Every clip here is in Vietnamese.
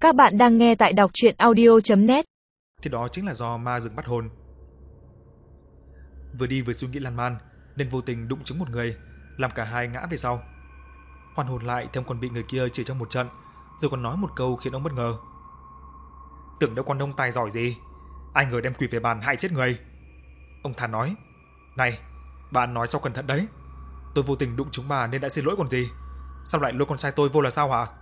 Các bạn đang nghe tại đọc truyện audio.net. Thì đó chính là do ma rừng bắt hồn. Vừa đi vừa suy nghĩ lan man nên vô tình đụng trúng một người, làm cả hai ngã về sau. Hoàn hồn lại thì ông còn bị người kia chửi trong một trận, rồi còn nói một câu khiến ông bất ngờ. Tưởng đâu con ông tài giỏi gì, ai ngờ đem quỷ về bàn hại chết người. Ông thản nói, này, bạn nói cho cẩn thận đấy. Tôi vô tình đụng trúng bà nên đã xin lỗi còn gì. Sao lại lôi con trai tôi vô là sao hả?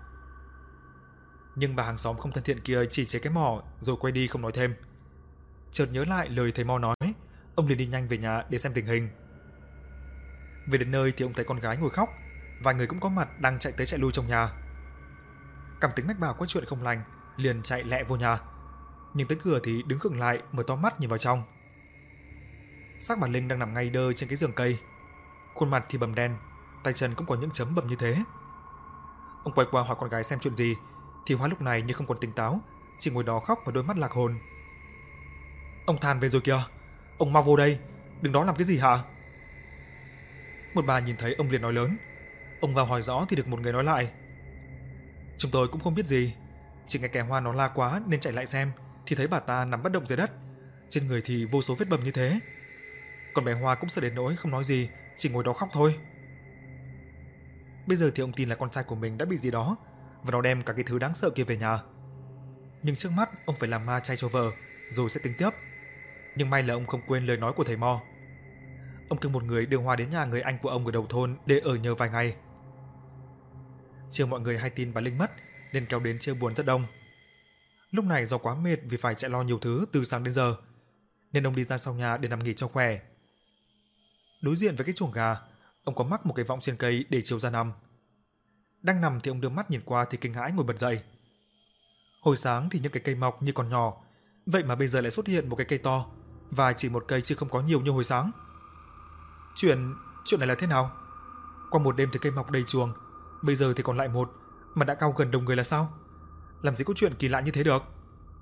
Nhưng bà hàng xóm không thân thiện kia chỉ chế cái mỏ rồi quay đi không nói thêm. Chợt nhớ lại lời thầy Mo nói, ông liền đi nhanh về nhà để xem tình hình. Về đến nơi thì ông thấy con gái ngồi khóc, vài người cũng có mặt đang chạy tới chạy lui trong nhà. Cảm tính mách bảo có chuyện không lành, liền chạy lẹ vô nhà. Nhưng tới cửa thì đứng khựng lại, mở to mắt nhìn vào trong. Xác bà Linh đang nằm ngay đơ trên cái giường cây, khuôn mặt thì bầm đen, tay chân cũng có những chấm bầm như thế. Ông quay qua hỏi con gái xem chuyện gì, thì Hóa lúc này như không còn tỉnh táo, chỉ ngồi đó khóc và đôi mắt lạc hồn. Ông Than về rồi kìa, ông mau vô đây, đừng đó làm cái gì hả? Một bà nhìn thấy ông liền nói lớn. Ông vào hỏi rõ thì được một người nói lại. Chúng tôi cũng không biết gì, chỉ nghe kẻ Hoa nó la quá nên chạy lại xem, thì thấy bà ta nằm bất động dưới đất, trên người thì vô số vết bầm như thế. Còn bé Hoa cũng sợ đến nỗi không nói gì, chỉ ngồi đó khóc thôi. Bây giờ thì ông tin là con trai của mình đã bị gì đó, và nó đem cả cái thứ đáng sợ kia về nhà. Nhưng trước mắt ông phải làm ma chay cho vợ, rồi sẽ tính tiếp. Nhưng may là ông không quên lời nói của thầy Mo. Ông kêu một người đưa Hoa đến nhà người anh của ông ở đầu thôn để ở nhờ vài ngày. Chiều mọi người hay tin bà Linh mất nên kéo đến chia buồn rất đông. Lúc này do quá mệt vì phải chạy lo nhiều thứ từ sáng đến giờ, nên ông đi ra sau nhà để nằm nghỉ cho khỏe. Đối diện với cái chuồng gà, ông có mắc một cái võng trên cây để chiếu ra nằm. Đang nằm thì ông đưa mắt nhìn qua thì kinh hãi ngồi bật dậy. Hồi sáng thì những cái cây mọc như còn nhỏ, vậy mà bây giờ lại xuất hiện một cái cây to, và chỉ một cây chứ không có nhiều như hồi sáng. Chuyện này là thế nào? Qua một đêm thì cây mọc đầy chuồng, bây giờ thì còn lại một, mà đã cao gần đầu người là sao? Làm gì có chuyện kỳ lạ như thế được?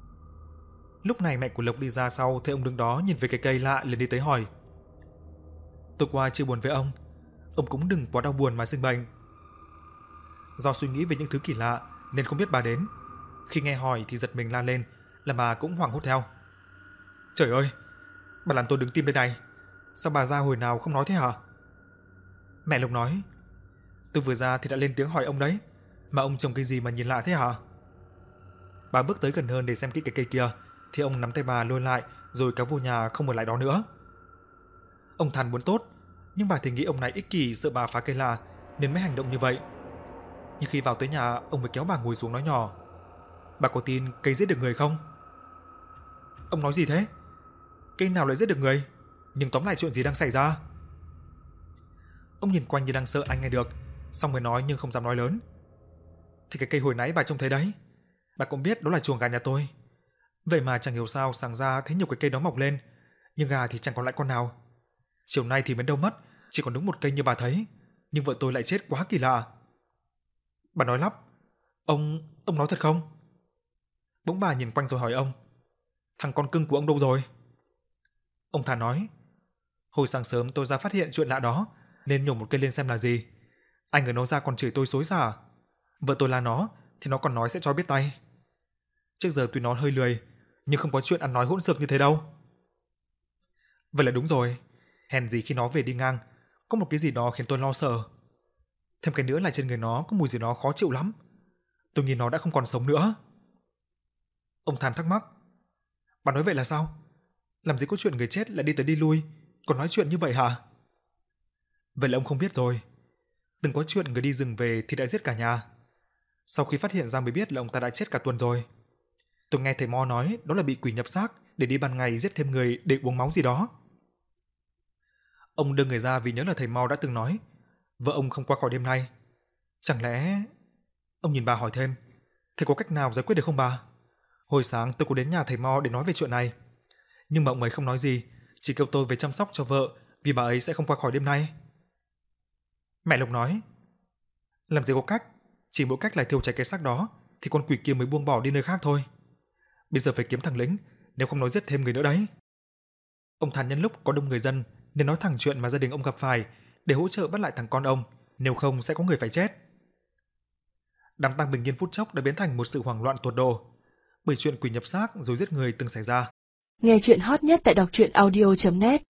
Lúc này mẹ của Lộc đi ra sau thấy ông đứng đó nhìn về cái cây lạ liền đi tới hỏi. Tôi qua chia buồn với ông cũng đừng quá đau buồn mà sinh bệnh. Do suy nghĩ về những thứ kỳ lạ nên không biết bà đến. Khi nghe hỏi thì giật mình la lên, làm bà cũng hoảng hốt theo. Trời ơi, bà làm tôi đứng tim đây này. Sao bà ra hồi nào không nói thế hả? Mẹ Lộc nói, tôi vừa ra thì đã lên tiếng hỏi ông đấy, mà ông trồng cây gì mà nhìn lạ thế hả? Bà bước tới gần hơn để xem kỹ cái cây kia, thì ông nắm tay bà lôi lại rồi kéo vô nhà không ở lại đó nữa. Ông Than muốn tốt, nhưng bà thì nghĩ ông này ích kỷ sợ bà phá cây lạ nên mới hành động như vậy. Nhưng khi vào tới nhà, ông mới kéo bà ngồi xuống nói nhỏ. Bà có tin cây giết được người không? Ông nói gì thế? Cây nào lại giết được người? Nhưng tóm lại chuyện gì đang xảy ra? Ông nhìn quanh như đang sợ anh nghe được, xong mới nói nhưng không dám nói lớn. Thì cái cây hồi nãy bà trông thấy đấy, bà cũng biết đó là chuồng gà nhà tôi. Vậy mà chẳng hiểu sao sáng ra thấy nhiều cái cây đó mọc lên, nhưng gà thì chẳng còn lại con nào. Chiều nay thì biến đâu mất, chỉ còn đúng một cây như bà thấy, nhưng vợ tôi lại chết quá kỳ lạ. Bà nói lắp, ông nói thật không? Bỗng bà nhìn quanh rồi hỏi ông, thằng con cưng của ông đâu rồi? Ông Thà nói, hồi sáng sớm tôi ra phát hiện chuyện lạ đó, nên nhổ một cây lên xem là gì. Anh ở nó ra còn chửi tôi xối xả. Vợ tôi la nó, thì nó còn nói sẽ cho biết tay. Trước giờ tuy nó hơi lười, nhưng không có chuyện ăn nói hỗn xược như thế đâu. Vậy là đúng rồi, hèn gì khi nó về đi ngang, có một cái gì đó khiến tôi lo sợ. Thêm cái nữa là trên người nó có mùi gì đó khó chịu lắm. Tôi nghĩ nó đã không còn sống nữa. Ông Than thắc mắc, bà nói vậy là sao? Làm gì có chuyện người chết lại đi tới đi lui, còn nói chuyện như vậy hả? Vậy là ông không biết rồi. Từng có chuyện người đi rừng về thì đã giết cả nhà. Sau khi phát hiện ra mới biết là ông ta đã chết cả tuần rồi. Tôi nghe thầy Mo nói đó là bị quỷ nhập xác để đi ban ngày giết thêm người để uống máu gì đó. Ông đưa người ra vì nhớ là thầy Mo đã từng nói vợ ông không qua khỏi đêm nay. Chẳng lẽ... Ông nhìn bà hỏi thêm, thầy có cách nào giải quyết được không bà? Hồi sáng tôi có đến nhà thầy Mo để nói về chuyện này, nhưng mà ông ấy không nói gì, chỉ kêu tôi về chăm sóc cho vợ vì bà ấy sẽ không qua khỏi đêm nay. Mẹ Lộc nói, làm gì có cách, chỉ mỗi cách là thiêu cháy cái xác đó thì con quỷ kia mới buông bỏ đi nơi khác thôi. Bây giờ phải kiếm thằng Lĩnh, nếu không nói giết thêm người nữa đấy. Ông Than nhân lúc có đông người dân nên nói thẳng chuyện mà gia đình ông gặp phải để hỗ trợ bắt lại thằng con ông, nếu không sẽ có người phải chết. đám tang bình yên phút chốc đã biến thành một sự hoảng loạn tột độ, bởi chuyện quỷ nhập xác rồi giết người từng xảy ra. Nghe chuyện hot nhất tại đọc truyện audio.net